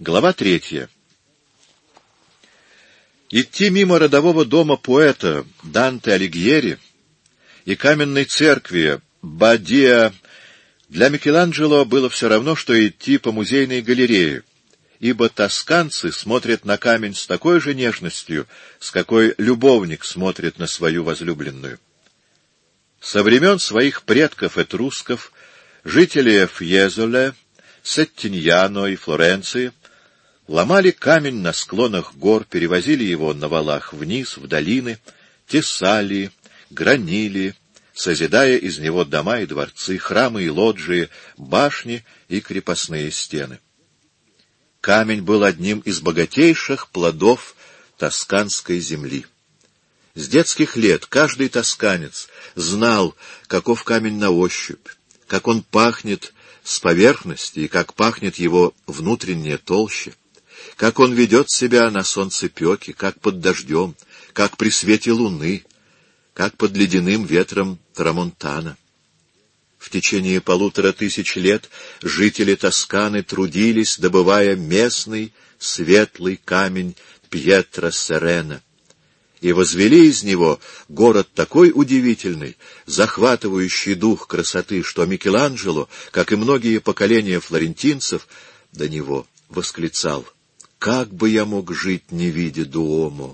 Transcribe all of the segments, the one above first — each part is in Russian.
Глава 3. Идти мимо родового дома поэта Данте Алигьери и каменной церкви Бадиа для Микеланджело было все равно, что идти по музейной галерее, ибо тосканцы смотрят на камень с такой же нежностью, с какой любовник смотрит на свою возлюбленную. Со времен своих предков-этрусков жители Фьезоле, Сеттиньяно и Флоренции ломали камень на склонах гор, перевозили его на валах вниз, в долины, тесали, гранили, созидая из него дома и дворцы, храмы и лоджии, башни и крепостные стены. Камень был одним из богатейших плодов тосканской земли. С детских лет каждый тосканец знал, каков камень на ощупь, как он пахнет с поверхности и как пахнет его внутренняя толща, как он ведет себя на солнцепеке, как под дождем, как при свете луны, как под ледяным ветром Трамонтана. В течение 1500 лет жители Тосканы трудились, добывая местный светлый камень Пьетро Серена, и возвели из него город такой удивительный, захватывающий дух красоты, что Микеланджело, как и многие поколения флорентинцев до него, восклицал: «Как бы я мог жить, не видя Дуомо!»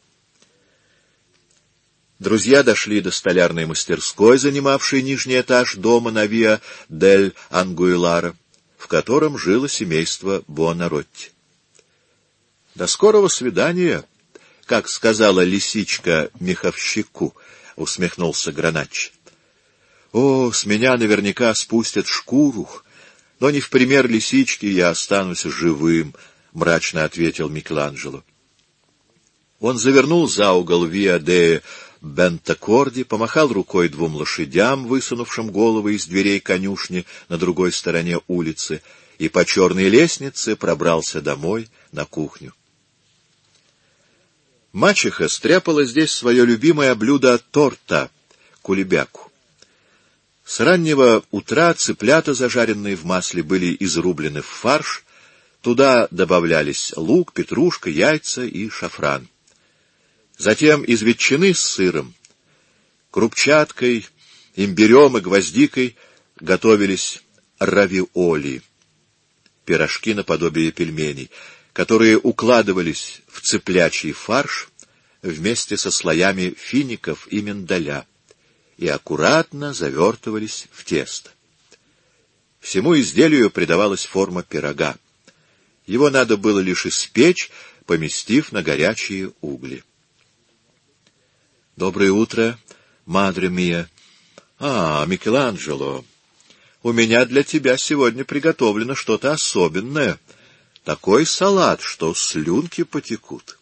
Друзья дошли до столярной мастерской, занимавшей нижний этаж дома на Виа дель Ангуилара, в котором жило семейство Буонаротти. «До скорого свидания, как сказала лисичка меховщику», — усмехнулся Граначчи. «О, с меня наверняка спустят шкуру, но не в пример лисички я останусь живым», — мрачно ответил Микеланджело. Он завернул за угол Виа де Бентакорди, помахал рукой двум лошадям, высунувшим головы из дверей конюшни на другой стороне улицы, и по черной лестнице пробрался домой на кухню. Мачеха стряпала здесь свое любимое блюдо торта — кулебяку. С раннего утра цыплята, зажаренные в масле, были изрублены в фарш, туда добавлялись лук, петрушка, яйца и шафран. Затем из ветчины с сыром, крупчаткой, имбирем и гвоздикой готовились равиоли, пирожки наподобие пельменей, которые укладывались в цыплячий фарш вместе со слоями фиников и миндаля и аккуратно завертывались в тесто. Всему изделию придавалась форма пирога. Его надо было лишь испечь, поместив на горячие угли. «Доброе утро, мадре мия. Микеланджело, у меня для тебя сегодня приготовлено что-то особенное. Такой салат, что слюнки потекут».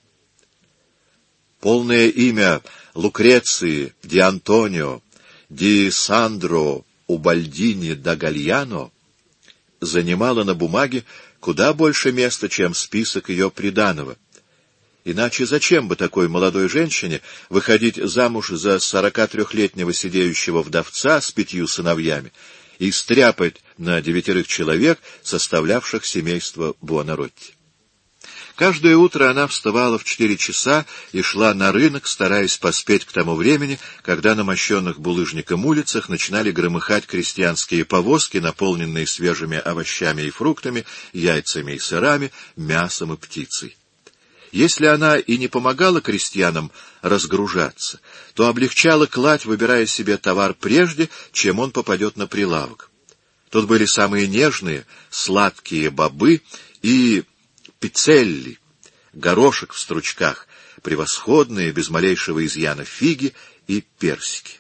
Полное имя Лукреции ди Антонио ди Сандро Убальдини да Гальяно занимало на бумаге куда больше места, чем список ее приданого. Иначе зачем бы такой молодой женщине выходить замуж за 43-летнего сидеющего вдовца с 5 сыновьями и стряпать на 9 человек, составлявших семейство Буонаротти? Каждое утро она вставала в 4 часа и шла на рынок, стараясь поспеть к тому времени, когда на мощенных булыжником улицах начинали громыхать крестьянские повозки, наполненные свежими овощами и фруктами, яйцами и сырами, мясом и птицей. Если она и не помогала крестьянам разгружаться, то облегчала кладь, выбирая себе товар прежде, чем он попадет на прилавок. Тут были самые нежные, сладкие бобы и пиццелли, горошек в стручках, превосходные, без малейшего изъяна фиги и персики.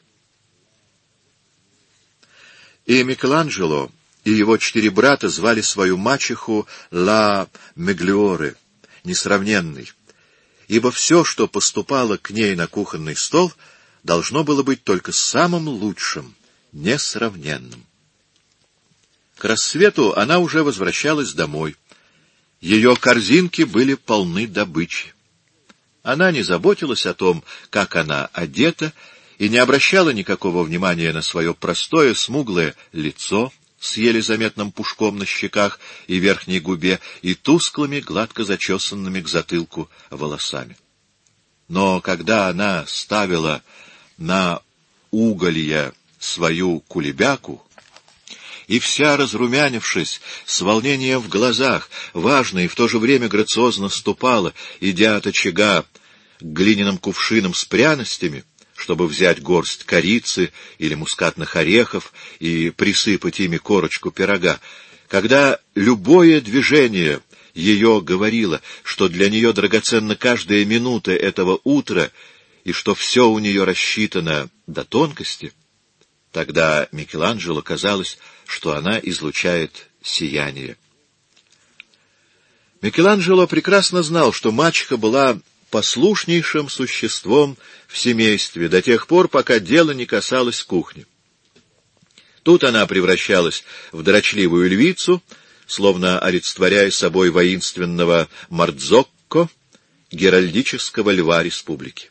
И Микеланджело, и его 4 брата звали свою мачеху Ла Меглиоре, несравненный, ибо все, что поступало к ней на кухонный стол, должно было быть только самым лучшим, несравненным. К рассвету она уже возвращалась домой. Ее корзинки были полны добычи. Она не заботилась о том, как она одета, и не обращала никакого внимания на свое простое, смуглое лицо, с еле заметным пушком на щеках и верхней губе и тусклыми, гладко зачесанными к затылку волосами. Но когда она ставила на уголья свою кулебяку, и вся разрумянившись, с волнением в глазах, важно и в то же время грациозно ступала, идя от очага к глиняным кувшинам с пряностями, чтобы взять горсть корицы или мускатных орехов и присыпать ими корочку пирога, когда любое движение ее говорило, что для нее драгоценна каждая минута этого утра и что все у нее рассчитано до тонкости, тогда Микеланджело казалось, что она излучает сияние. Микеланджело прекрасно знал, что мачеха была послушнейшим существом в семействе до тех пор, пока дело не касалось кухни. Тут она превращалась в дрочливую львицу, словно олицетворяя собой воинственного Мардзокко, геральдического льва республики.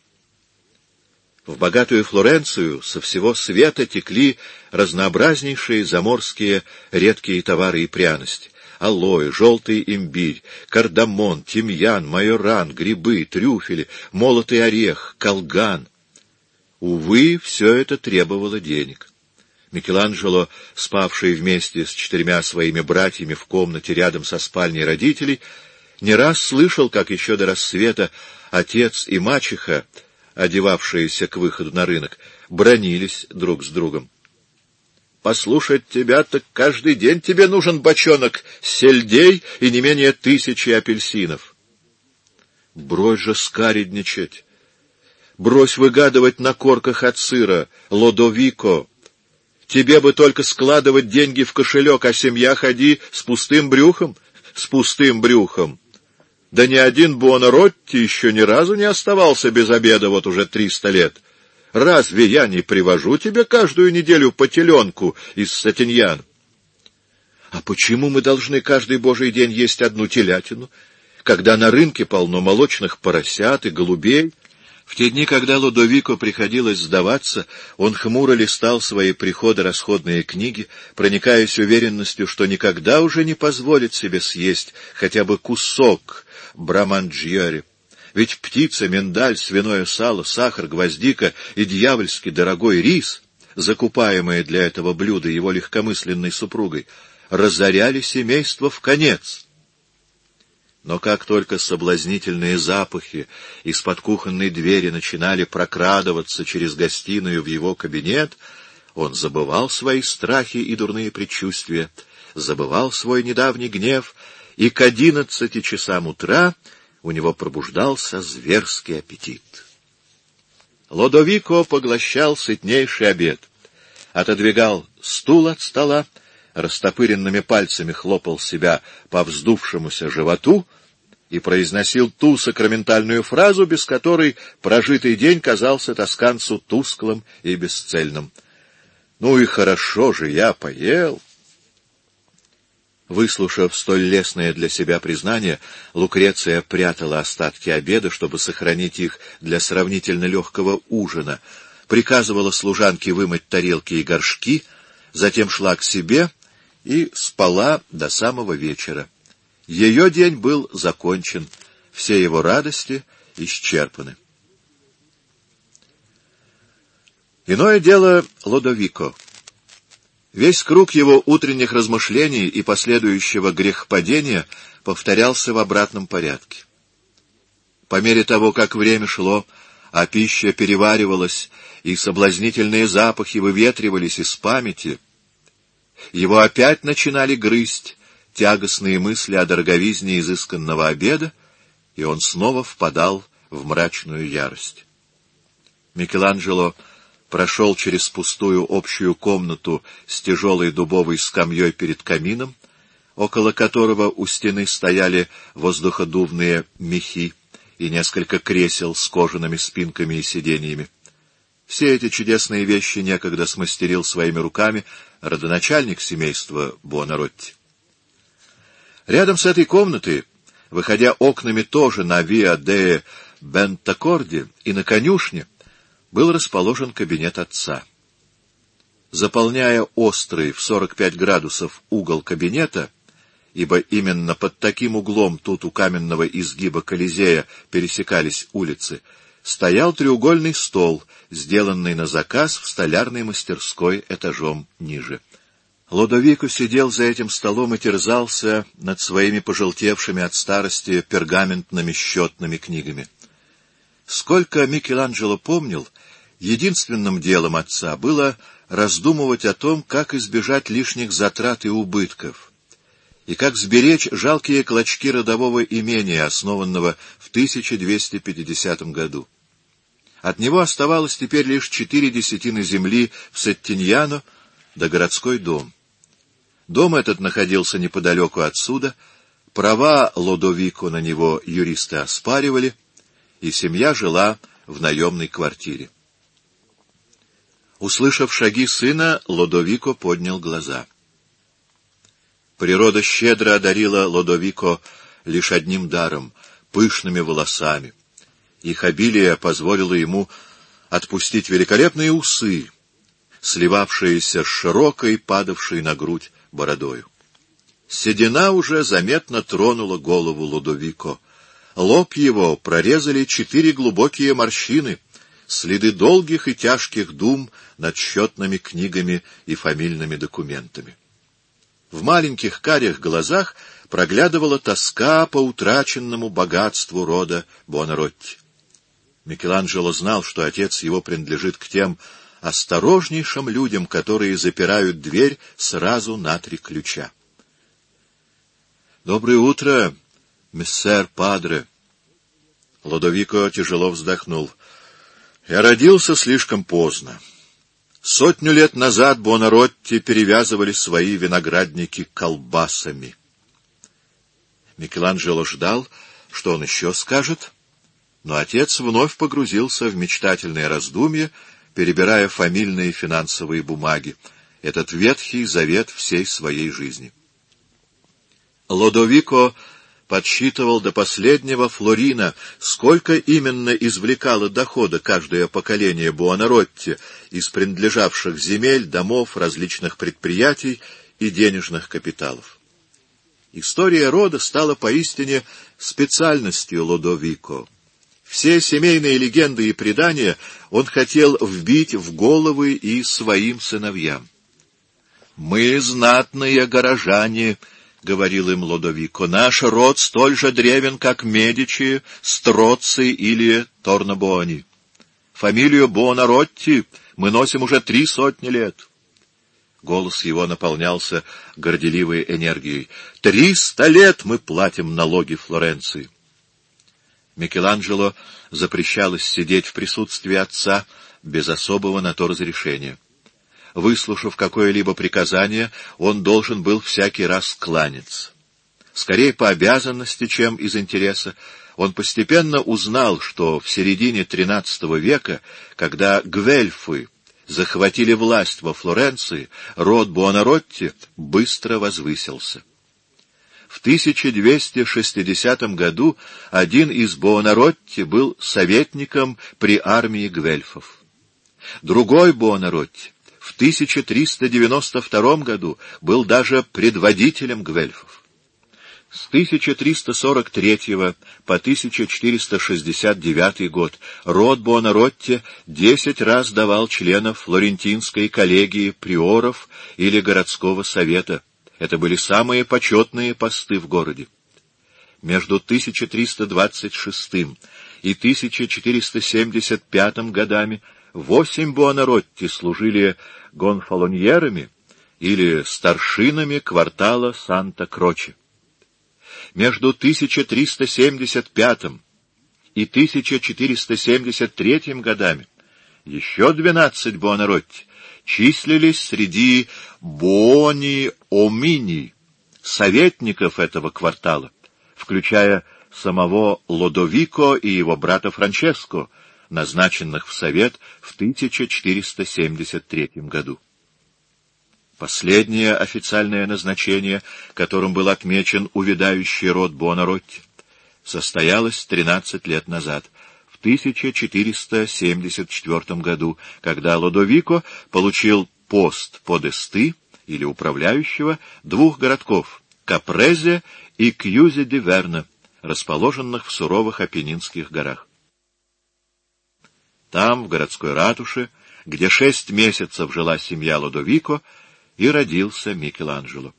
В богатую Флоренцию со всего света текли разнообразнейшие заморские редкие товары и пряности: алоэ, желтый имбирь, кардамон, тимьян, майоран, грибы, трюфели, молотый орех, колган. Увы, все это требовало денег. Микеланджело, спавший вместе с 4 своими братьями в комнате рядом со спальней родителей, не раз слышал, как еще до рассвета отец и мачеха, одевавшиеся к выходу на рынок, бранились друг с другом. «Послушать тебя, так каждый день тебе нужен бочонок сельдей и не менее 1000 апельсинов». «Брось же скаредничать! Брось выгадывать на корках от сыра, Лодовико! Тебе бы только складывать деньги в кошелек, а семья ходи с пустым брюхом, с пустым брюхом. Да ни один Буонаротти еще ни разу не оставался без обеда вот уже 300 лет. Разве я не привожу тебе каждую неделю по теленку из Сатиньян? А почему мы должны каждый божий день есть одну телятину, когда на рынке полно молочных поросят и голубей? В те дни, когда Лодовико приходилось сдаваться, он хмуро листал свои приходо-расходные книги, проникаясь уверенностью, что никогда уже не позволит себе съесть хотя бы кусок браманджьери. Ведь птица, миндаль, свиное сало, сахар, гвоздика и дьявольски дорогой рис, закупаемые для этого блюда его легкомысленной супругой, разоряли семейство вконец. Но как только соблазнительные запахи из-под кухонной двери начинали прокрадываться через гостиную в его кабинет, он забывал свои страхи и дурные предчувствия, забывал свой недавний гнев, и к 11 часам утра у него пробуждался зверский аппетит. Лодовико поглощал сытнейший обед, отодвигал стул от стола, растопыренными пальцами хлопал себя по вздувшемуся животу и произносил ту сакраментальную фразу, без которой прожитый день казался тосканцу тусклым и бесцельным. «Ну и хорошо же, я поел». Выслушав столь лестное для себя признание, Лукреция прятала остатки обеда, чтобы сохранить их для сравнительно легкого ужина, приказывала служанке вымыть тарелки и горшки, затем шла к себе и спала до самого вечера. Ее день был закончен, все его радости исчерпаны. Иное дело Лодовико. Весь круг его утренних размышлений и последующего грехопадения повторялся в обратном порядке. По мере того, как время шло, а пища переваривалась, и соблазнительные запахи выветривались из памяти, его опять начинали грызть тягостные мысли о дороговизне изысканного обеда, и он снова впадал в мрачную ярость. Микеланджело прошел через пустую общую комнату с тяжелой дубовой скамьей перед камином, около которого у стены стояли воздуходувные мехи и несколько кресел с кожаными спинками и сиденьями. Все эти чудесные вещи некогда смастерил своими руками родоначальник семейства Буонаротти. Рядом с этой комнатой, выходя окнами тоже на Виа де Бентакорди и на конюшне, был расположен кабинет отца. заполняя острый в 45 градусов угол кабинета, ибо именно под таким углом тут у каменного изгиба Колизея пересекались улицы, стоял треугольный стол, сделанный на заказ в столярной мастерской этажом ниже. Лодовико сидел за этим столом и терзался над своими пожелтевшими от старости пергаментными счетными книгами. Сколько Микеланджело помнил, единственным делом отца было раздумывать о том, как избежать лишних затрат и убытков, и как сберечь жалкие клочки родового имения, основанного в 1250 году. От него оставалось теперь лишь 4 десятины земли в Сеттиньяно да городской дом. Дом этот находился неподалеку отсюда, права Лодовико на него юристы оспаривали, и семья жила в наемной квартире. Услышав шаги сына, Лодовико поднял глаза. Природа щедро одарила Лодовико лишь одним даром — пышными волосами. Их обилие позволило ему отпустить великолепные усы, сливавшиеся с широкой, падавшей на грудь бородою. Седина уже заметно тронула голову Лодовико. Лоб его прорезали 4 глубокие морщины, следы долгих и тяжких дум над счетными книгами и фамильными документами. В маленьких карих глазах проглядывала тоска по утраченному богатству рода Буонаротти. Микеланджело знал, что отец его принадлежит к тем осторожнейшим людям, которые запирают дверь сразу на 3 ключа. — Доброе утро, мессер падре. Лодовико тяжело вздохнул. — Я родился слишком поздно. 100 лет назад Буонаротти перевязывали свои виноградники колбасами. Микеланджело ждал, что он еще скажет, но отец вновь погрузился в мечтательное раздумье, перебирая фамильные финансовые бумаги, этот ветхий завет всей своей жизни. Лодовико подсчитывал до последнего флорина, сколько именно извлекало дохода каждое поколение Буонаротти из принадлежавших земель, домов, различных предприятий и денежных капиталов. История рода стала поистине специальностью Лодовико. Все семейные легенды и предания он хотел вбить в головы и своим сыновьям. «Мы знатные горожане», — говорил им Лодовико, — «наш род столь же древен, как Медичи, Строцци или Торнабуони. Фамилию Буонаротти мы носим уже 300 лет». Голос его наполнялся горделивой энергией. 300 лет мы платим налоги Флоренции. Микеланджело запрещалось сидеть в присутствии отца без особого на то разрешения. Выслушав какое-либо приказание, он должен был всякий раз кланяться. Скорее по обязанности, чем из интереса, он постепенно узнал, что в середине XIII века, когда гвельфы захватили власть во Флоренции, род Буонаротти быстро возвысился. В 1260 году один из Буонаротти был советником при армии гвельфов. Другой Буонаротти в 1392 году был даже предводителем гвельфов. С 1343 по 1469 год род Буонаротти 10 раз давал членов флорентинской коллегии приоров или городского совета. Это были самые почетные посты в городе. Между 1326 и 1475 годами 8 Буонаротти служили гонфалоньерами или старшинами квартала Санта-Кроче. Между 1375 и 1473 годами еще 12 Буонаротти числились среди Буони-Омини, советников этого квартала, включая самого Лодовико и его брата Франческо, назначенных в совет в 1473 году. Последнее официальное назначение, которым был отмечен увядающий род Буонаротти, состоялось 13 лет назад, в 1474 году, когда Лодовико получил пост подесты или управляющего двух городков — Капрезе и Кьюзе-де-Верна, расположенных в суровых Апеннинских горах. Там, в городской ратуше, где 6 месяцев жила семья Лодовико, и родился Микеланджело.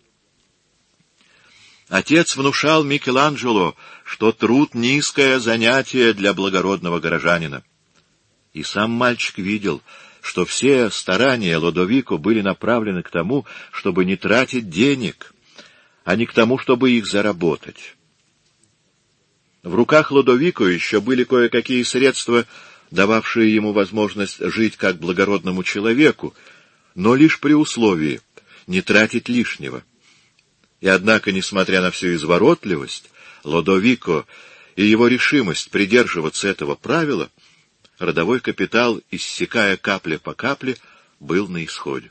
Отец внушал Микеланджело, что труд — низкое занятие для благородного горожанина. И сам мальчик видел, что все старания Лодовико были направлены к тому, чтобы не тратить денег, а не к тому, чтобы их заработать. В руках Лодовико еще были кое-какие средства, дававшие ему возможность жить как благородному человеку, но лишь при условии не тратить лишнего. И однако, несмотря на всю изворотливость Лодовико и его решимость придерживаться этого правила, родовой капитал, иссякая капля по капле, был на исходе.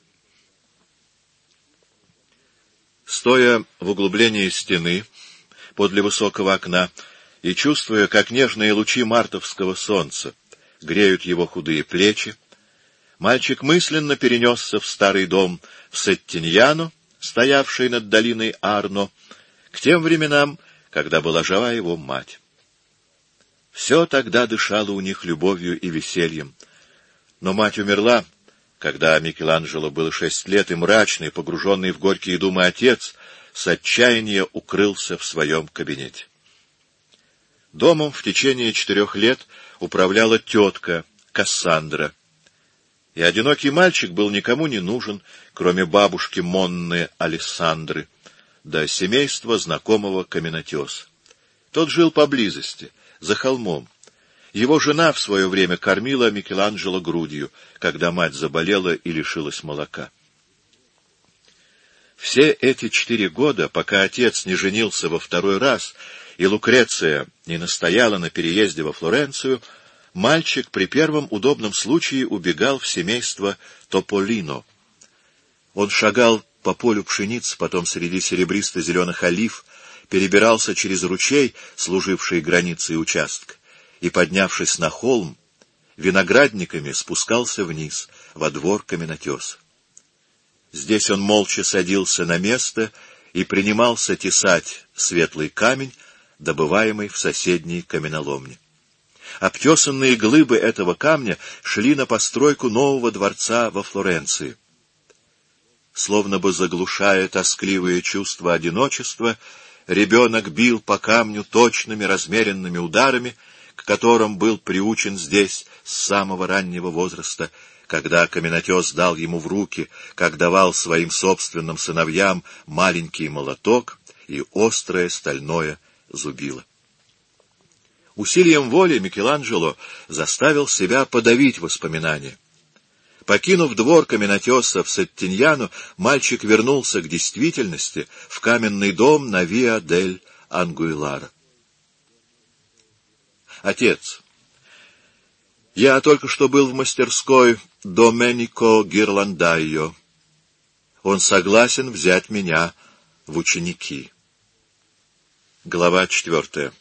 Стоя в углублении стены подле высокого окна и чувствуя, как нежные лучи мартовского солнца греют его худые плечи, мальчик мысленно перенесся в старый дом в Сеттиньяно, стоявший над долиной Арно, к тем временам, когда была жива его мать. Все тогда дышало у них любовью и весельем. Но мать умерла, когда Микеланджело было 6 лет, и мрачный, погруженный в горькие думы отец, с отчаяния укрылся в своем кабинете. Домом в течение 4 лет управляла тетка Кассандра, и одинокий мальчик был никому не нужен, кроме бабушки Монны Алессандры, да семейства знакомого каменотеса. Тот жил поблизости, за холмом. Его жена в свое время кормила Микеланджело грудью, когда мать заболела и лишилась молока. Все эти 4 года, пока отец не женился во 2-й раз, и Лукреция не настояла на переезде во Флоренцию, мальчик при первом удобном случае убегал в семейство Тополино. Он шагал по полю пшеницы, потом среди серебристо-зеленых олив, перебирался через ручей, служивший границей участка, и, поднявшись на холм, виноградниками спускался вниз, во двор каменотеса. Здесь он молча садился на место и принимался тесать светлый камень, добываемый в соседней каменоломне. Обтесанные глыбы этого камня шли на постройку нового дворца во Флоренции. Словно бы заглушая тоскливые чувства одиночества, ребенок бил по камню точными размеренными ударами, к которым был приучен здесь с самого раннего возраста, когда каменотес дал ему в руки, как давал своим собственным сыновьям, маленький молоток и острое стальное зубило. Усилием воли Микеланджело заставил себя подавить воспоминания. Покинув двор каменотеса в Сеттиньяно, мальчик вернулся к действительности в каменный дом на Виа-дель-Ангуилара. «Отец, я только что был в мастерской Доменико Гирландайо. Он согласен взять меня в ученики». Глава 4.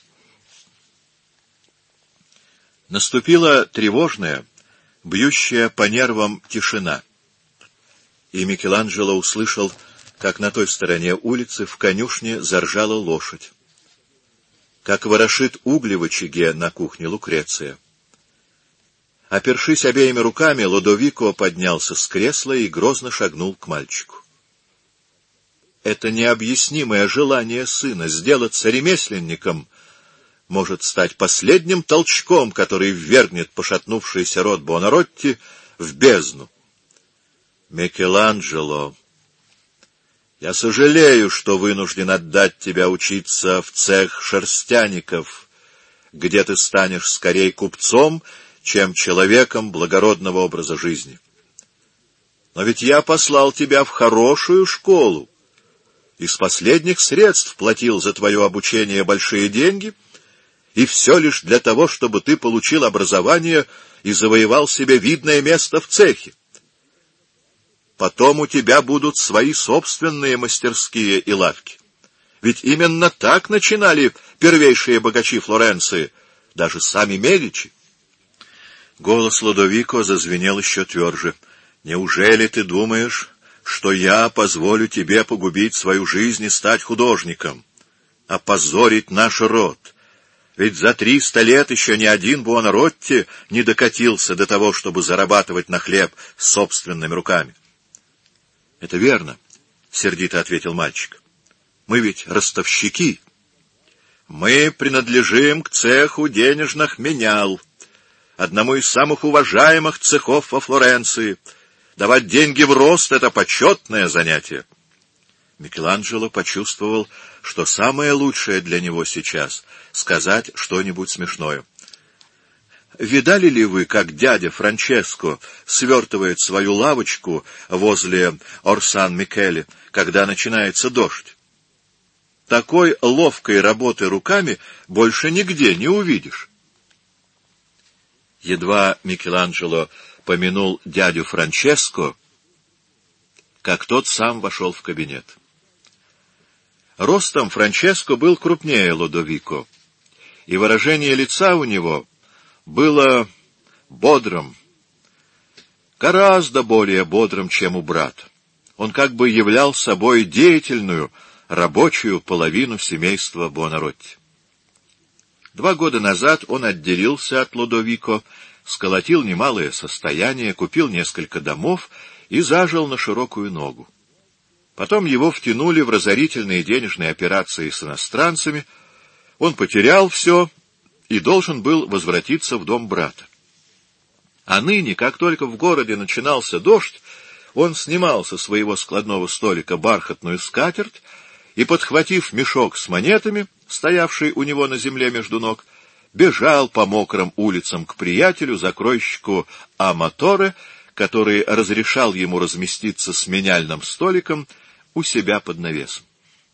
Наступила тревожная, бьющая по нервам тишина, и Микеланджело услышал, как на той стороне улицы в конюшне заржала лошадь, как ворошит угли в очаге на кухне Лукреция. Опершись обеими руками, Лодовико поднялся с кресла и грозно шагнул к мальчику. Это необъяснимое желание сына сделаться ремесленником может стать последним толчком, который ввергнет пошатнувшийся род Буонаротти в бездну. Микеланджело, я сожалею, что вынужден отдать тебя учиться в цех шерстяников, где ты станешь скорее купцом, чем человеком благородного образа жизни. Но ведь я послал тебя в хорошую школу, из последних средств платил за твое обучение большие деньги, и все лишь для того, чтобы ты получил образование и завоевал себе видное место в цехе. Потом у тебя будут свои собственные мастерские и лавки. Ведь именно так начинали первейшие богачи Флоренции, даже сами Медичи. Голос Лодовико зазвенел еще тверже. Неужели ты думаешь, что я позволю тебе погубить свою жизнь и стать художником, опозорить наш род? Ведь за 300 лет еще ни один Буонаротти не докатился до того, чтобы зарабатывать на хлеб собственными руками. — Это верно, — сердито ответил мальчик. — Мы ведь ростовщики. Мы принадлежим к цеху денежных менял, одному из самых уважаемых цехов во Флоренции. Давать деньги в рост — это почетное занятие. Микеланджело почувствовал, что самое лучшее для него сейчас — сказать что-нибудь смешное. «Видали ли вы, как дядя Франческо свертывает свою лавочку возле Орсан-Микеле, когда начинается дождь? Такой ловкой работы руками больше нигде не увидишь». Едва Микеланджело помянул дядю Франческо, как тот сам вошел в кабинет. Ростом Франческо был крупнее Лодовико, и выражение лица у него было бодрым, гораздо более бодрым, чем у брата. Он как бы являл собой деятельную, рабочую половину семейства Буонаротти. 2 года назад он отделился от Лодовико, сколотил немалое состояние, купил несколько домов и зажил на широкую ногу. Потом его втянули в разорительные денежные операции с иностранцами, он потерял все и должен был возвратиться в дом брата. А ныне, как только в городе начинался дождь, он снимал со своего складного столика бархатную скатерть и, подхватив мешок с монетами, стоявший у него на земле между ног, бежал по мокрым улицам к приятелю, закройщику Аматоре, который разрешал ему разместиться с меняльным столиком у себя под навесом.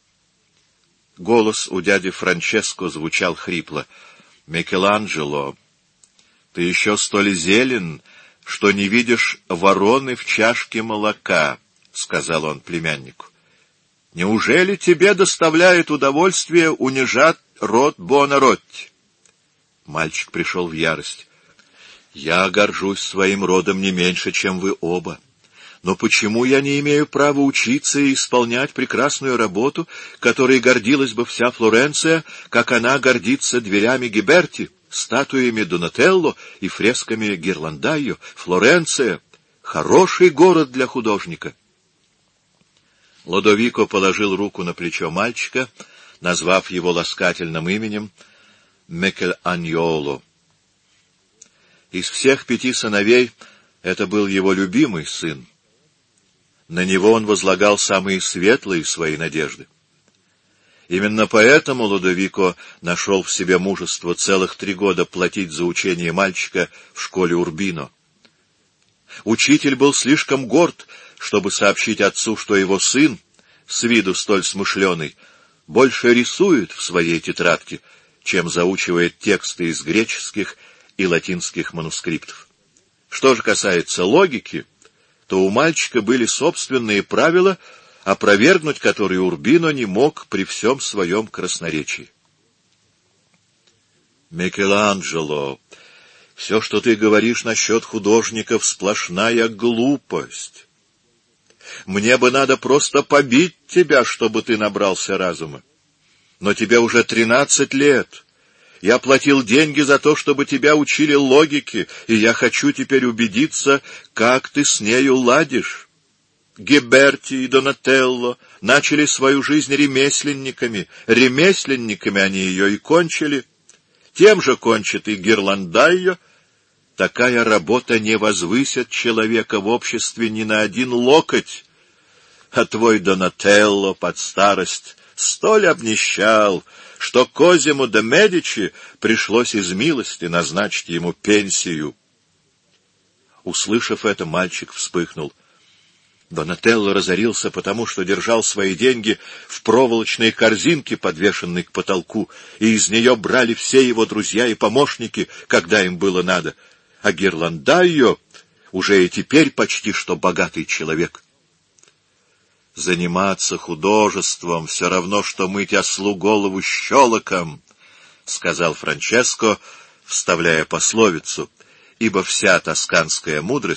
Голос у дяди Франческо звучал хрипло. — Микеланджело, ты еще столь зелен, что не видишь вороны в чашке молока, — сказал он племяннику. — Неужели тебе доставляет удовольствие унижать род Буонаротти? Мальчик пришел в ярость. — Я горжусь своим родом не меньше, чем вы оба. Но почему я не имею права учиться и исполнять прекрасную работу, которой гордилась бы вся Флоренция, как она гордится дверями Гиберти, статуями Донателло и фресками Гирландайо? Флоренция — хороший город для художника. Лодовико положил руку на плечо мальчика, назвав его ласкательным именем Микеланьоло. Из всех 5 сыновей это был его любимый сын. На него он возлагал самые светлые свои надежды. Именно поэтому Лодовико нашел в себе мужество целых 3 года платить за учение мальчика в школе Урбино. Учитель был слишком горд, чтобы сообщить отцу, что его сын, с виду столь смышленый, больше рисует в своей тетрадке, чем заучивает тексты из греческих и латинских манускриптов. Что же касается логики, то у мальчика были собственные правила, опровергнуть которые Урбино не мог при всем своем красноречии. «Микеланджело, все, что ты говоришь насчет художников, сплошная глупость. Мне бы надо просто побить тебя, чтобы ты набрался разума. Но тебе уже 13 лет». Я платил деньги за то, чтобы тебя учили логике, и я хочу теперь убедиться, как ты с нею ладишь. Гиберти и Донателло начали свою жизнь ремесленниками. Ремесленниками они ее и кончили. Тем же кончит и Гирландайо. Такая работа не возвысит человека в обществе ни на 1 локоть. А твой Донателло под старость столь обнищал, что Козимо де Медичи пришлось из милости назначить ему пенсию. Услышав это, мальчик вспыхнул. Донателло разорился потому, что держал свои деньги в проволочной корзинке, подвешенной к потолку, и из нее брали все его друзья и помощники, когда им было надо. А Гирландайо уже и теперь почти что богатый человек. «Заниматься художеством все равно, что мыть ослу голову щелоком», — сказал Франческо, вставляя пословицу, ибо вся тосканская мудрость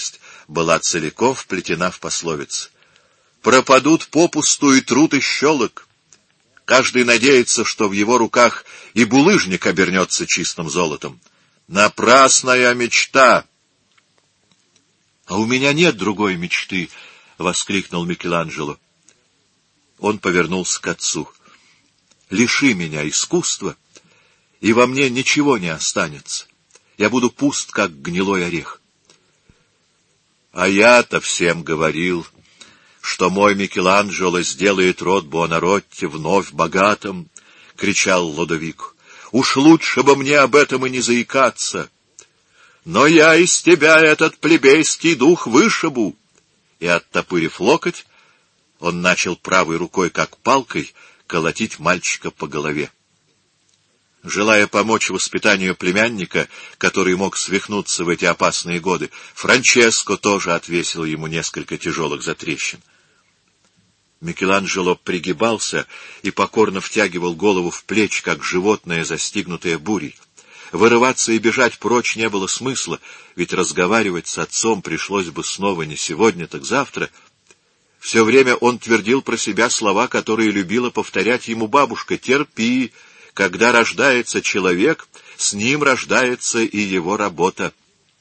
была целиком вплетена в пословицы. Пропадут попусту и труд, и щелок. Каждый надеется, что в его руках и булыжник обернется чистым золотом. Напрасная мечта! — А у меня нет другой мечты! — воскликнул Микеланджело. Он повернулся к отцу. — Лиши меня искусства, и во мне ничего не останется. Я буду пуст, как гнилой орех. — А я-то всем говорил, что мой Микеланджело сделает род Буонаротти вновь богатым, — кричал Лодовико. — Уж лучше бы мне об этом и не заикаться. Но я из тебя этот плебейский дух вышибу. И, оттопырив локоть, он начал правой рукой, как палкой, колотить мальчика по голове. Желая помочь воспитанию племянника, который мог свихнуться в эти опасные годы, Франческо тоже отвесил ему несколько тяжелых затрещин. Микеланджело пригибался и покорно втягивал голову в плечи, как животное, застигнутое бурей. Вырываться и бежать прочь не было смысла, ведь разговаривать с отцом пришлось бы снова не сегодня, так завтра. Все время он твердил про себя слова, которые любила повторять ему бабушка: «Терпи, когда рождается человек, с ним рождается и его работа».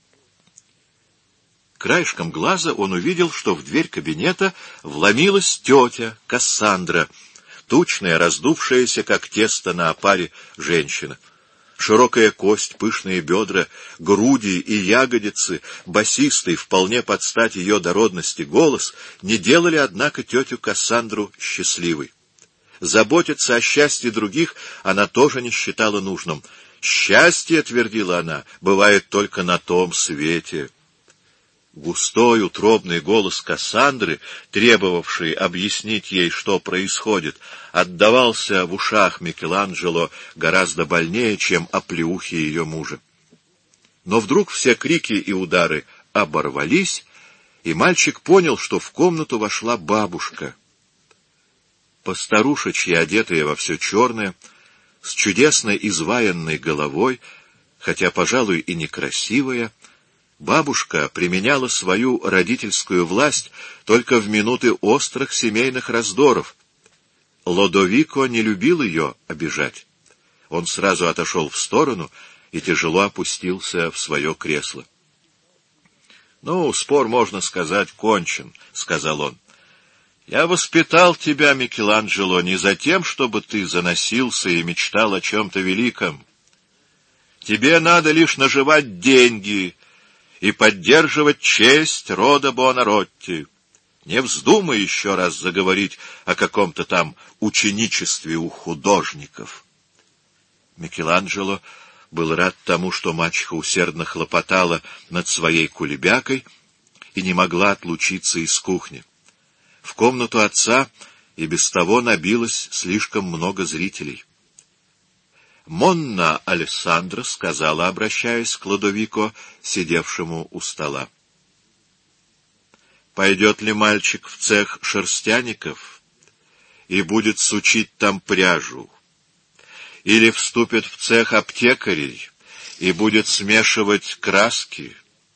Краешком глаза он увидел, что в дверь кабинета вломилась тетя Кассандра, тучная, раздувшаяся, как тесто на опаре, женщина. Широкая кость, пышные бедра, груди и ягодицы, басистый, вполне под стать ее дородности голос не делали, однако, тетю Кассандру счастливой. Заботиться о счастье других она тоже не считала нужным. «Счастье, — твердила она, — бывает только на том свете». Густой, утробный голос Кассандры, требовавший объяснить ей, что происходит, отдавался в ушах Микеланджело гораздо больнее, чем оплеухи ее мужа. Но вдруг все крики и удары оборвались, и мальчик понял, что в комнату вошла бабушка. Постарушечья, одетая во все черное, с чудесно изваянной головой, хотя, пожалуй, и некрасивая, бабушка применяла свою родительскую власть только в минуты острых семейных раздоров. Лодовико не любил ее обижать. Он сразу отошел в сторону и тяжело опустился в свое кресло. — Ну, спор, можно сказать, кончен, — сказал он. — Я воспитал тебя, Микеланджело, не за тем, чтобы ты заносился и мечтал о чем-то великом. Тебе надо лишь наживать деньги и поддерживать честь рода Буонаротти. Не вздумай еще раз заговорить о каком-то там ученичестве у художников. Микеланджело был рад тому, что мачеха усердно хлопотала над своей кулебякой и не могла отлучиться из кухни. В комнату отца и без того набилось слишком много зрителей. Монна Алессандра сказала, обращаясь к Лодовико, сидевшему у стола: «Пойдет ли мальчик в цех шерстяников и будет сучить там пряжу? Или вступит в цех аптекарей и будет смешивать краски?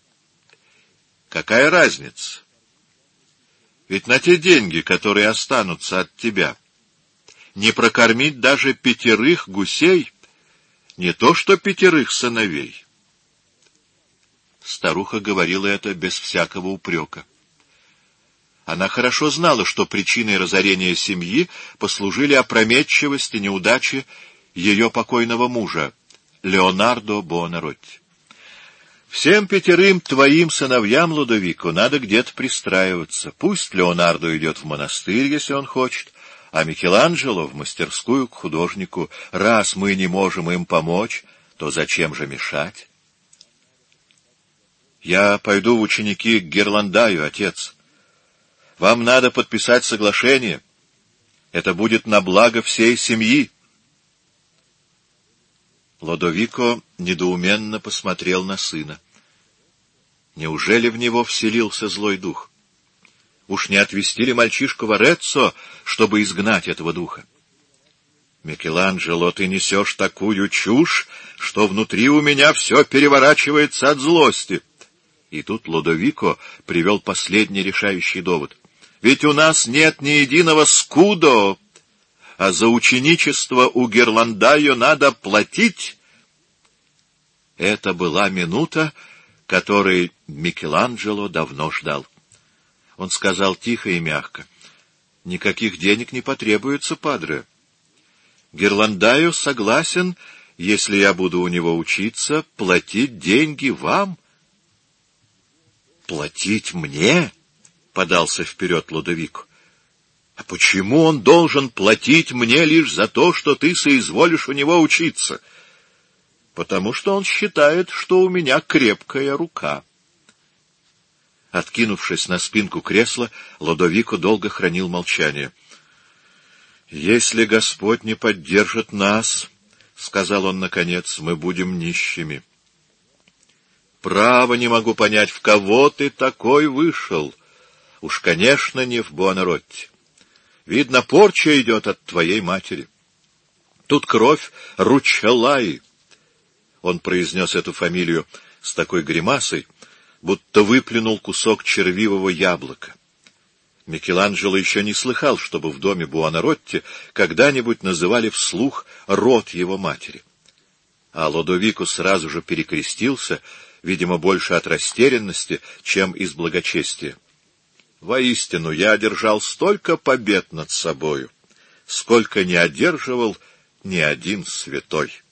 Какая разница? Ведь на те деньги, которые останутся от тебя, не прокормить даже 5 гусей, не то что 5 сыновей». Старуха говорила это без всякого упрека. Она хорошо знала, что причиной разорения семьи послужили опрометчивость и неудачи ее покойного мужа, Леонардо Буонаротти. «Всем 5 твоим сыновьям, Лодовико, надо где-то пристраиваться. Пусть Леонардо идет в монастырь, если он хочет, а Микеланджело в мастерскую к художнику. Раз мы не можем им помочь, то зачем же мешать?» «Я пойду в ученики к Герландаю, отец. Вам надо подписать соглашение. Это будет на благо всей семьи». Лодовико недоуменно посмотрел на сына. Неужели в него вселился злой дух? Уж не отвезти ли мальчишку в Ареццо, чтобы изгнать этого духа? «Микеланджело, ты несешь такую чушь, что внутри у меня все переворачивается от злости». И тут Лодовико привел последний решающий довод. «Ведь у нас нет ни единого скудо, а за ученичество у Герландайо надо платить». Это была минута, которой Микеланджело давно ждал. Он сказал тихо и мягко: «Никаких денег не потребуется, падре. Герландайо согласен, если я буду у него учиться, платить деньги вам». «Платить мне?» — подался вперед Лодовико. «А почему он должен платить мне лишь за то, что ты соизволишь у него учиться?» «Потому что он считает, что у меня крепкая рука». Откинувшись на спинку кресла, Лодовико долго хранил молчание. «Если Господь не поддержит нас, — сказал он наконец, — мы будем нищими. Право не могу понять, в кого ты такой вышел. Уж, конечно, не в Буонаротти. Видно, порча идет от твоей матери. Тут кровь Ручеллаи». Он произнес эту фамилию с такой гримасой, будто выплюнул кусок червивого яблока. Микеланджело еще не слыхал, чтобы в доме Буонаротти когда-нибудь называли вслух род его матери. А Лодовико сразу же перекрестился, видимо, больше от растерянности, чем из благочестия. «Воистину, я одержал столько побед над собою, сколько не одерживал ни один святой».